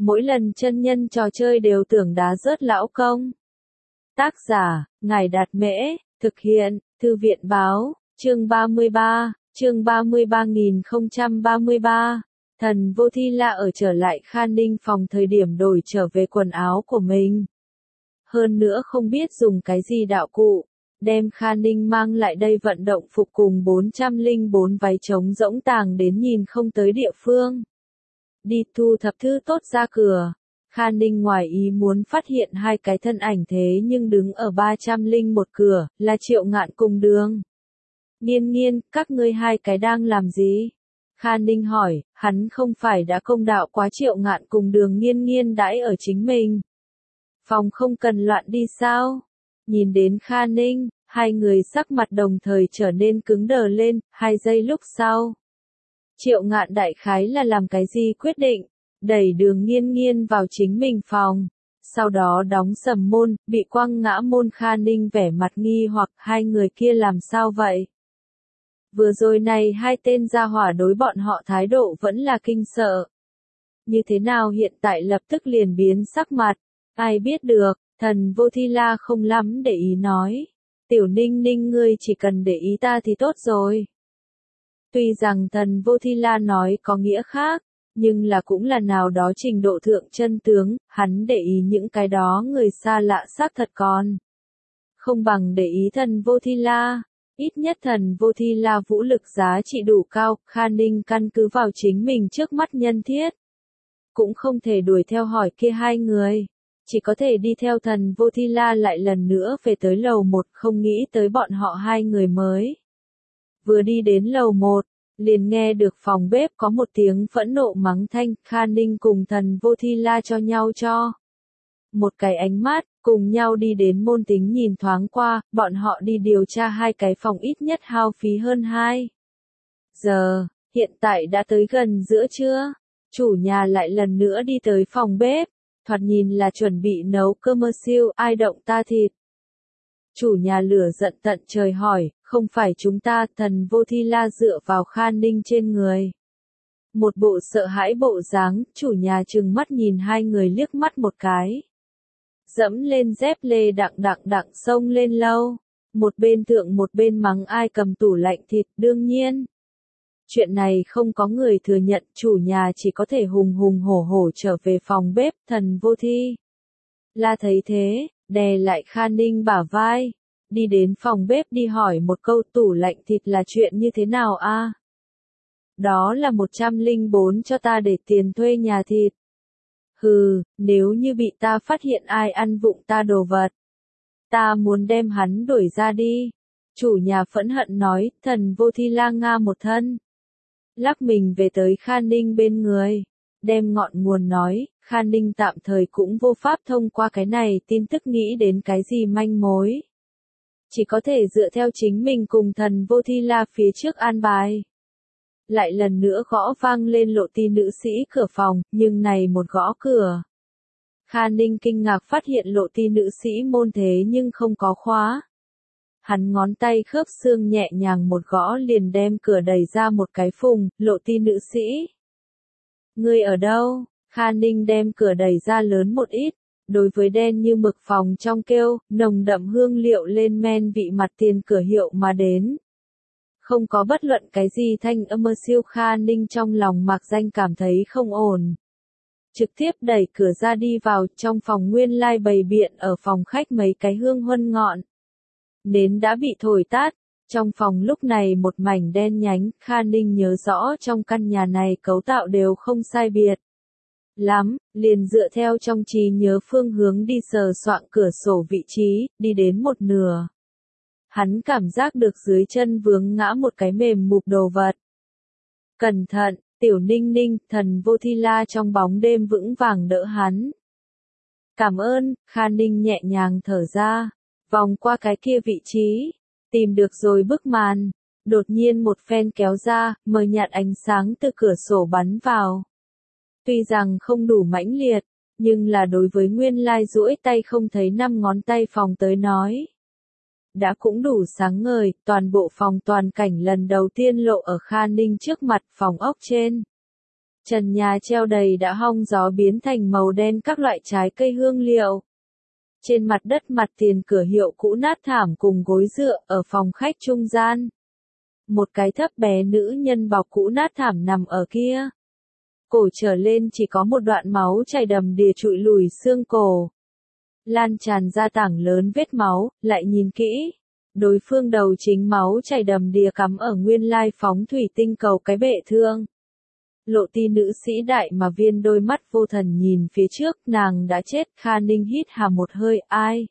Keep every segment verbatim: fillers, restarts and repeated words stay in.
mỗi lần chân nhân trò chơi đều tưởng đá rớt lão công. Tác giả, Ngài Đạt Mễ, thực hiện, Thư viện Báo, chương ba mươi ba, chương ba mươi ba nghìn không trăm ba mươi ba. Thần Vô Thi La ở trở lại Khan Ninh phòng thời điểm đổi trở về quần áo của mình. Hơn nữa không biết dùng cái gì đạo cụ, đem Khan Ninh mang lại đây vận động phục cùng bốn trăm lẻ bốn váy trống rỗng tàng đến nhìn không tới địa phương. Đi thu thập thứ tốt ra cửa. Khan Ninh ngoài ý muốn phát hiện hai cái thân ảnh thế nhưng đứng ở ba trăm lẻ một cửa, là Triệu Ngạn cùng Đường Nghiên Nghiên, các ngươi hai cái đang làm gì? Khan Ninh hỏi, hắn không phải đã công đạo quá Triệu Ngạn cùng Đường Nghiên Nghiên đãi ở chính mình. Phòng không cần loạn đi sao? Nhìn đến Khan Ninh, hai người sắc mặt đồng thời trở nên cứng đờ lên, hai giây lúc sau. Triệu Ngạn đại khái là làm cái gì quyết định, đẩy Đường Nghiên Nghiên vào chính mình phòng. Sau đó đóng sầm môn, bị quăng ngã môn. Khan Ninh vẻ mặt nghi hoặc hai người kia làm sao vậy? Vừa rồi này hai tên gia hỏa đối bọn họ thái độ vẫn là kinh sợ. Như thế nào hiện tại lập tức liền biến sắc mặt, ai biết được, Thần Vô Thi La không lắm để ý nói. Tiểu Ninh Ninh ngươi chỉ cần để ý ta thì tốt rồi. Tuy rằng Thần Vô Thi La nói có nghĩa khác, nhưng là cũng là nào đó trình độ thượng chân tướng, hắn để ý những cái đó người xa lạ xác thật còn. Không bằng để ý Thần Vô Thi La. Ít nhất Thần Vô Thi La vũ lực giá trị đủ cao, Khan Ninh căn cứ vào chính mình trước mắt nhân thiết. Cũng không thể đuổi theo hỏi kia hai người. Chỉ có thể đi theo Thần Vô Thi La lại lần nữa về tới lầu một, không nghĩ tới bọn họ hai người mới. Vừa đi đến lầu một, liền nghe được phòng bếp có một tiếng phẫn nộ mắng thanh. Khan Ninh cùng Thần Vô Thi La cho nhau cho một cái ánh mắt, cùng nhau đi đến môn tính nhìn thoáng qua, bọn họ đi điều tra hai cái phòng ít nhất hao phí hơn hai giờ, hiện tại đã tới gần giữa trưa, chủ nhà lại lần nữa đi tới phòng bếp, thoạt nhìn là chuẩn bị nấu cơm siêu, ai động ta thịt. Chủ nhà lửa giận tận trời hỏi, không phải chúng ta. Thần Vô Thi La dựa vào Khan Ninh trên người. Một bộ sợ hãi bộ dáng, chủ nhà trừng mắt nhìn hai người liếc mắt một cái. Dẫm lên dép lê đặng đặng đặng xông lên lâu. Một bên thượng một bên mắng ai cầm tủ lạnh thịt, đương nhiên. Chuyện này không có người thừa nhận, chủ nhà chỉ có thể hùng hùng hổ hổ trở về phòng bếp. Thần Vô Thi La thấy thế, đè lại Khan Ninh bả vai. Đi đến phòng bếp đi hỏi một câu, tủ lạnh thịt là chuyện như thế nào a? Đó là một trăm lẻ bốn cho ta để tiền thuê nhà thịt. Hừ, nếu như bị ta phát hiện ai ăn vụng ta đồ vật, ta muốn đem hắn đuổi ra đi. Chủ nhà phẫn hận nói. Thần Vô Thi La nga một thân, lắc mình về tới Khan Ninh bên người, đem ngọn nguồn nói. Khan Ninh tạm thời cũng vô pháp thông qua cái này tin tức nghĩ đến cái gì manh mối. Chỉ có thể dựa theo chính mình cùng Thần Vô Thi La phía trước an bài. Lại lần nữa gõ vang lên lộ ti nữ sĩ cửa phòng, nhưng này một gõ cửa. Khan Ninh kinh ngạc phát hiện lộ ti nữ sĩ môn thế nhưng không có khóa. Hắn ngón tay khớp xương nhẹ nhàng một gõ liền đem cửa đẩy ra một cái phùng. Lộ ti nữ sĩ, ngươi ở đâu? Khan Ninh đem cửa đẩy ra lớn một ít. Đối với đen như mực phòng trong kêu, nồng đậm hương liệu lên men vị mặt tiền cửa hiệu mà đến. Không có bất luận cái gì thanh âm siêu. Khan Ninh trong lòng mạc danh cảm thấy không ổn. Trực tiếp đẩy cửa ra đi vào, trong phòng nguyên lai bày biện ở phòng khách mấy cái hương huân ngọn. Nến đã bị thổi tắt, trong phòng lúc này một mảnh đen nhánh. Khan Ninh nhớ rõ trong căn nhà này cấu tạo đều không sai biệt lắm, liền dựa theo trong trí nhớ phương hướng đi sờ soạng cửa sổ vị trí, đi đến một nửa. Hắn cảm giác được dưới chân vướng ngã một cái mềm mụp đồ vật. Cẩn thận, Tiểu Ninh Ninh. Thần Vô Thi La trong bóng đêm vững vàng đỡ hắn. Cảm ơn. Khan Ninh nhẹ nhàng thở ra, vòng qua cái kia vị trí, tìm được rồi bức màn. Đột nhiên một phen kéo ra, mờ nhạt ánh sáng từ cửa sổ bắn vào. Tuy rằng không đủ mãnh liệt, nhưng là đối với nguyên lai duỗi tay không thấy năm ngón tay phòng tới nói, đã cũng đủ sáng ngời. Toàn bộ phòng toàn cảnh lần đầu tiên lộ ở Khan Ninh trước mặt. Phòng ốc trên, Trần nhà treo đầy đã hong gió biến thành màu đen các loại trái cây hương liệu. Trên mặt đất mặt tiền cửa hiệu cũ nát thảm cùng gối dựa ở phòng khách trung gian. Một cái thấp bé nữ nhân bọc cũ nát thảm nằm ở kia. Cổ trở lên chỉ có một đoạn máu chảy đầm đìa trụi lùi xương cổ. Lan tràn ra tảng lớn vết máu, lại nhìn kỹ. Đối phương đầu chính máu chảy đầm đìa cắm ở nguyên lai phóng thủy tinh cầu cái bệ thương. Lộ ti nữ sĩ đại mà viên đôi mắt vô thần nhìn phía trước, nàng đã chết. Kha Ninh hít hà một hơi, ai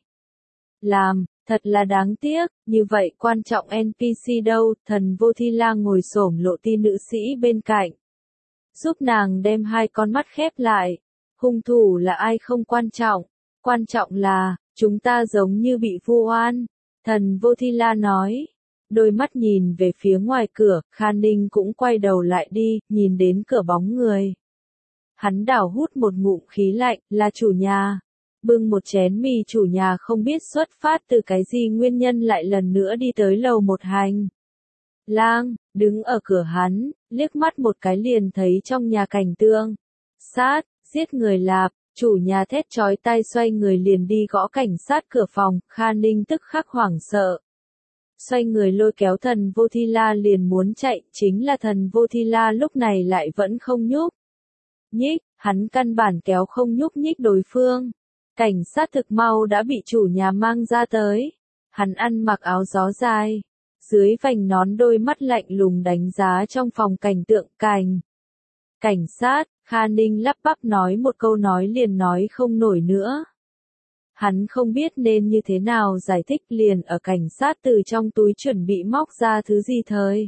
làm, thật là đáng tiếc, như vậy quan trọng en pê xê đâu. Thần Vô Thi La ngồi xổm lộ ti nữ sĩ bên cạnh, giúp nàng đem hai con mắt khép lại. Hung thủ là ai không quan trọng, quan trọng là, chúng ta giống như bị vu oan. Thần Vô Thi La nói. Đôi mắt nhìn về phía ngoài cửa, Kha Ninh cũng quay đầu lại đi, nhìn đến cửa bóng người. Hắn đảo hút một ngụm khí lạnh, là chủ nhà. Bưng một chén mì, chủ nhà không biết xuất phát từ cái gì nguyên nhân lại lần nữa đi tới lầu một hành lang, đứng ở cửa hắn, liếc mắt một cái liền thấy trong nhà cảnh tượng sát, giết người lạp. Chủ nhà thét chói tai xoay người liền đi gõ cảnh sát cửa phòng. Kha Ninh tức khắc hoảng sợ. Xoay người lôi kéo Thần Vô Thi La liền muốn chạy, chính là Thần Vô Thi La lúc này lại vẫn không nhúc nhích, hắn căn bản kéo không nhúc nhích đối phương. Cảnh sát thực mau đã bị chủ nhà mang ra tới. Hắn ăn mặc áo gió dài, dưới vành nón đôi mắt lạnh lùng đánh giá trong phòng cảnh tượng. Cảnh Cảnh sát, Kha Ninh lắp bắp nói một câu nói liền nói không nổi nữa. Hắn không biết nên như thế nào giải thích, liền ở cảnh sát từ trong túi chuẩn bị móc ra thứ gì thời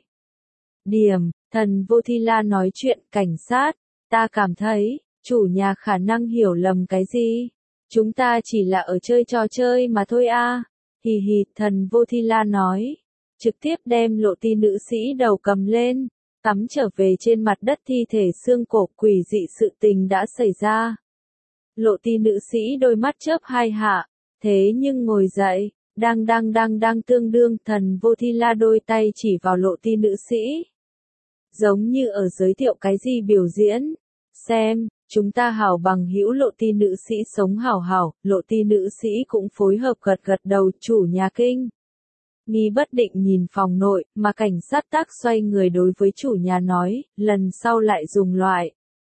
điểm. Thần Vô Thi La nói chuyện. Cảnh sát, ta cảm thấy, chủ nhà khả năng hiểu lầm cái gì. Chúng ta chỉ là ở chơi trò chơi mà thôi a. Hì hì, Thần Vô Thi La nói. Trực tiếp đem lộ ti nữ sĩ đầu cầm lên, tắm trở về trên mặt đất thi thể xương cổ. Quỷ dị sự tình đã xảy ra. Lộ ti nữ sĩ đôi mắt chớp hai hạ, thế nhưng ngồi dậy, đang đang đang đang tương đương. Thần Vô Thi La đôi tay chỉ vào lộ ti nữ sĩ. Giống như ở giới thiệu cái gì biểu diễn. Xem, chúng ta hảo bằng hữu. Lộ ti nữ sĩ sống hảo hảo, lộ ti nữ sĩ cũng phối hợp gật gật đầu. Chủ nhà kinh nghi bất định nhìn phòng nội, mà cảnh sát tác xoay người đối với chủ nhà nói, lần sau lại dùng loại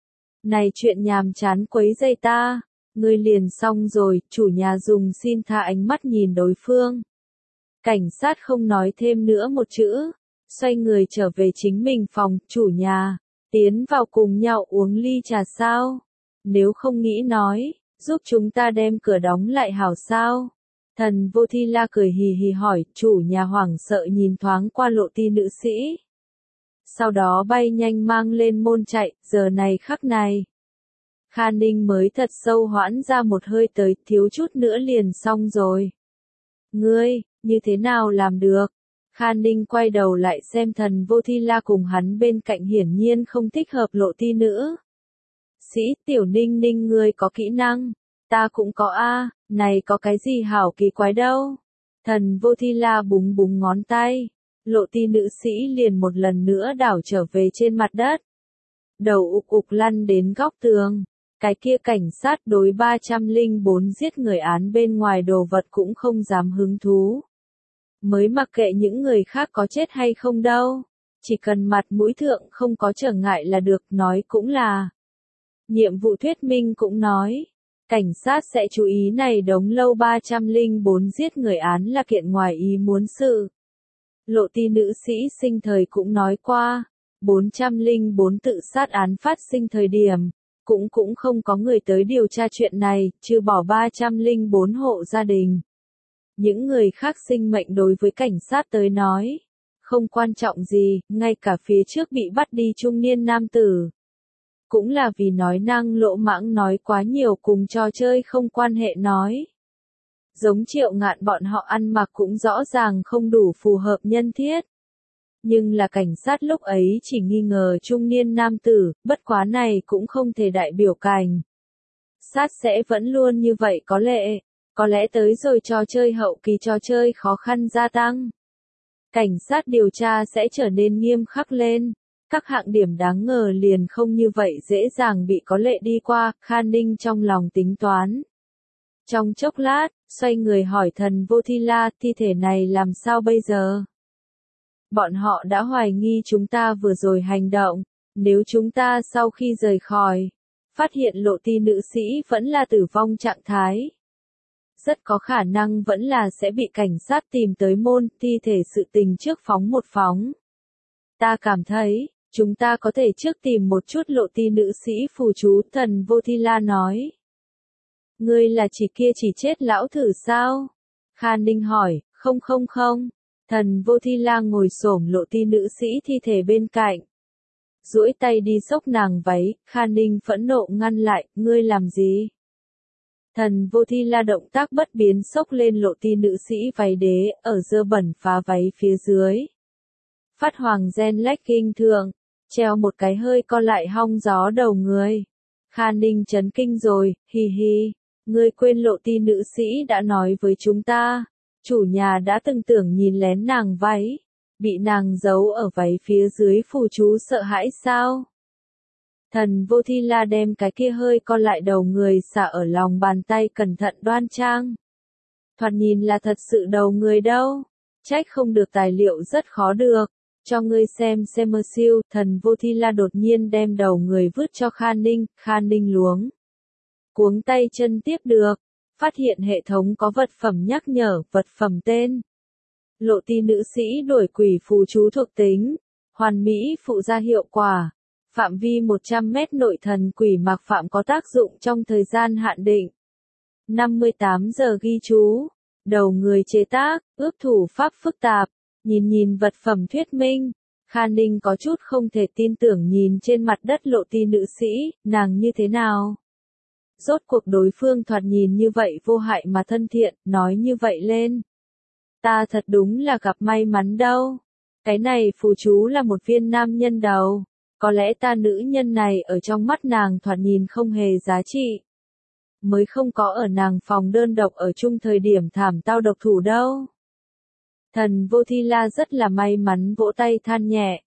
này chuyện nhàm chán quấy rầy ta, ngươi liền xong rồi. Chủ nhà dùng xin tha ánh mắt nhìn đối phương. Cảnh sát không nói thêm nữa một chữ, xoay người trở về chính mình phòng. Chủ nhà, tiến vào cùng nhau uống ly trà sao? Nếu không nghĩ nói, giúp chúng ta đem cửa đóng lại hảo sao? Thần Vô Thi La cười hì hì hỏi. Chủ nhà hoảng sợ nhìn thoáng qua lộ ti nữ sĩ. Sau đó bay nhanh mang lên môn chạy. Giờ này khắc này, Kha Ninh mới thật sâu hoãn ra một hơi tới, thiếu chút nữa liền xong rồi. Ngươi, như thế nào làm được? Kha Ninh quay đầu lại xem Thần Vô Thi La cùng hắn bên cạnh, hiển nhiên không thích hợp lộ ti nữ sĩ. Tiểu Ninh Ninh, ngươi có kỹ năng, ta cũng có a, này có cái gì hảo kỳ quái đâu. Thần Vô Thi La búng búng ngón tay, lộ ti nữ sĩ liền một lần nữa đảo trở về trên mặt đất. Đầu ục ục lăn đến góc tường. Cái kia cảnh sát đối ba trăm lẻ bốn giết người án bên ngoài đồ vật cũng không dám hứng thú. Mới mặc kệ những người khác có chết hay không đâu. Chỉ cần mặt mũi thượng không có trở ngại là được. Nói cũng là nhiệm vụ thuyết minh cũng nói. Cảnh sát sẽ chú ý này đống lâu ba trăm lẻ bốn giết người án là kiện ngoài ý muốn sự. Lộ ti nữ sĩ sinh thời cũng nói qua. bốn trăm lẻ bốn tự sát án phát sinh thời điểm. Cũng cũng không có người tới điều tra chuyện này, trừ bỏ ba trăm lẻ bốn hộ gia đình. Những người khác sinh mệnh đối với cảnh sát tới nói, không quan trọng gì, ngay cả phía trước bị bắt đi trung niên nam tử. Cũng là vì nói năng lỗ mãng, nói quá nhiều cùng trò chơi không quan hệ nói. Giống Triệu Ngạn bọn họ ăn mặc cũng rõ ràng không đủ phù hợp nhân thiết. Nhưng là cảnh sát lúc ấy chỉ nghi ngờ trung niên nam tử, bất quá này cũng không thể đại biểu cảnh sát sẽ vẫn luôn như vậy có lẽ, có lẽ tới rồi trò chơi hậu kỳ trò chơi khó khăn gia tăng. Cảnh sát điều tra sẽ trở nên nghiêm khắc lên, Các hạng điểm đáng ngờ liền không như vậy dễ dàng bị có lệ đi qua, Khan Ninh trong lòng tính toán. Trong chốc lát, xoay người hỏi thần Vô Thi La, thi thể này làm sao bây giờ? Bọn họ đã hoài nghi chúng ta vừa rồi hành động, nếu chúng ta sau khi rời khỏi, phát hiện lộ ti nữ sĩ vẫn là tử vong trạng thái. Rất có khả năng vẫn là sẽ bị cảnh sát tìm tới môn thi thể sự tình trước phóng một phóng. Ta cảm thấy, chúng ta có thể trước tìm một chút lộ ti nữ sĩ phù chú, thần Vô Thi La nói. Ngươi là chỉ kia chỉ chết lão thử sao? Khan Ninh hỏi, không không không. Thần Vô Thi La ngồi xổm lộ ti nữ sĩ thi thể bên cạnh. Duỗi tay đi xốc nàng váy, Khan Ninh phẫn nộ ngăn lại, ngươi làm gì? Thần Vô Thi La động tác bất biến xốc lên lộ ti nữ sĩ váy đế, ở dơ bẩn phá váy phía dưới. Phát hoàng gen legging thượng, treo một cái hơi co lại hong gió đầu người. Khan Ninh chấn kinh rồi, hi hi, ngươi quên lộ ti nữ sĩ đã nói với chúng ta, chủ nhà đã từng tưởng nhìn lén nàng váy, bị nàng giấu ở váy phía dưới phù chú sợ hãi sao? Thần Vô Thi La đem cái kia hơi co lại đầu người xả ở lòng bàn tay cẩn thận đoan trang. Thoạt nhìn là thật sự đầu người đâu, trách không được tài liệu rất khó được. Cho ngươi xem xem mơ siêu, thần Vô Thi La đột nhiên đem đầu người vứt cho Khan Ninh, Khan Ninh luống. Cuống tay chân tiếp được, phát hiện hệ thống có vật phẩm nhắc nhở, vật phẩm tên. Lộ ti nữ sĩ đuổi quỷ phù chú thuộc tính, hoàn mỹ phụ gia hiệu quả, phạm vi một trăm mét nội thần quỷ mạc phạm có tác dụng trong thời gian hạn định. năm mươi tám giờ ghi chú, đầu người chế tác, ước thủ pháp phức tạp. Nhìn nhìn vật phẩm thuyết minh, Khan Ninh có chút không thể tin tưởng nhìn trên mặt đất lộ ti nữ sĩ, nàng như thế nào? Rốt cuộc đối phương thoạt nhìn như vậy vô hại mà thân thiện, nói như vậy lên. Ta thật đúng là gặp may mắn đâu. Cái này phù chú là một viên nam nhân đầu. Có lẽ ta nữ nhân này ở trong mắt nàng thoạt nhìn không hề giá trị. Mới không có ở nàng phòng đơn độc ở chung thời điểm thảm tao độc thủ đâu. Thần Vô Thi La rất là may mắn vỗ tay than nhẹ.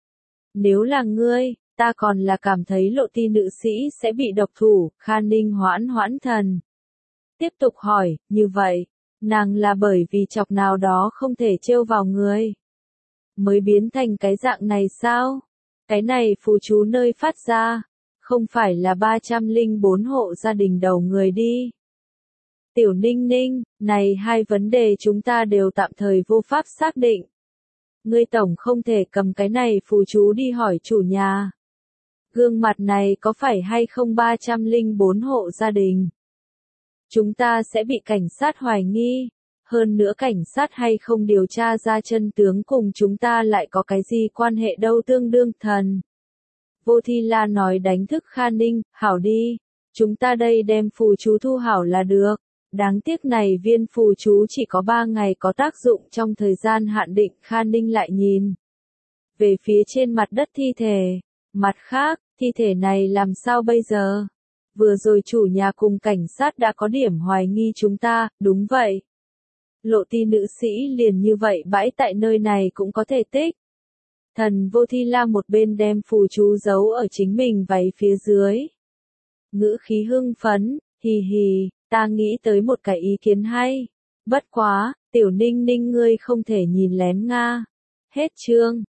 Nếu là ngươi, ta còn là cảm thấy lộ ti nữ sĩ sẽ bị độc thủ, Khan Ninh hoãn hoãn thần. Tiếp tục hỏi, như vậy, nàng là bởi vì chọc nào đó không thể trêu vào người. Mới biến thành cái dạng này sao? Cái này phù chú nơi phát ra, không phải là ba trăm lẻ bốn hộ gia đình đầu người đi. Tiểu Ninh Ninh, này hai vấn đề chúng ta đều tạm thời vô pháp xác định. Ngươi tổng không thể cầm cái này phù chú đi hỏi chủ nhà. Gương mặt này có phải hay không ba trăm lẻ bốn hộ gia đình? Chúng ta sẽ bị cảnh sát hoài nghi. Hơn nữa cảnh sát hay không điều tra ra chân tướng cùng chúng ta lại có cái gì quan hệ đâu tương đương thần. Vô Thi La nói đánh thức Khan Ninh, hảo đi. Chúng ta đây đem phù chú thu hảo là được. Đáng tiếc này viên phù chú chỉ có ba ngày có tác dụng trong thời gian hạn định, Khan Ninh lại nhìn về phía trên mặt đất thi thể. Mặt khác, thi thể này làm sao bây giờ? Vừa rồi chủ nhà cùng cảnh sát đã có điểm hoài nghi chúng ta, đúng vậy. Lộ ti nữ sĩ liền như vậy bãi tại nơi này cũng có thể tích. Thần Vô Thi La một bên đem phù chú giấu ở chính mình váy phía dưới. Ngữ khí hưng phấn, hì hì. Ta nghĩ tới một cái ý kiến hay. Bất quá, Tiểu Ninh Ninh ngươi không thể nhìn lén Nga. Hết chương.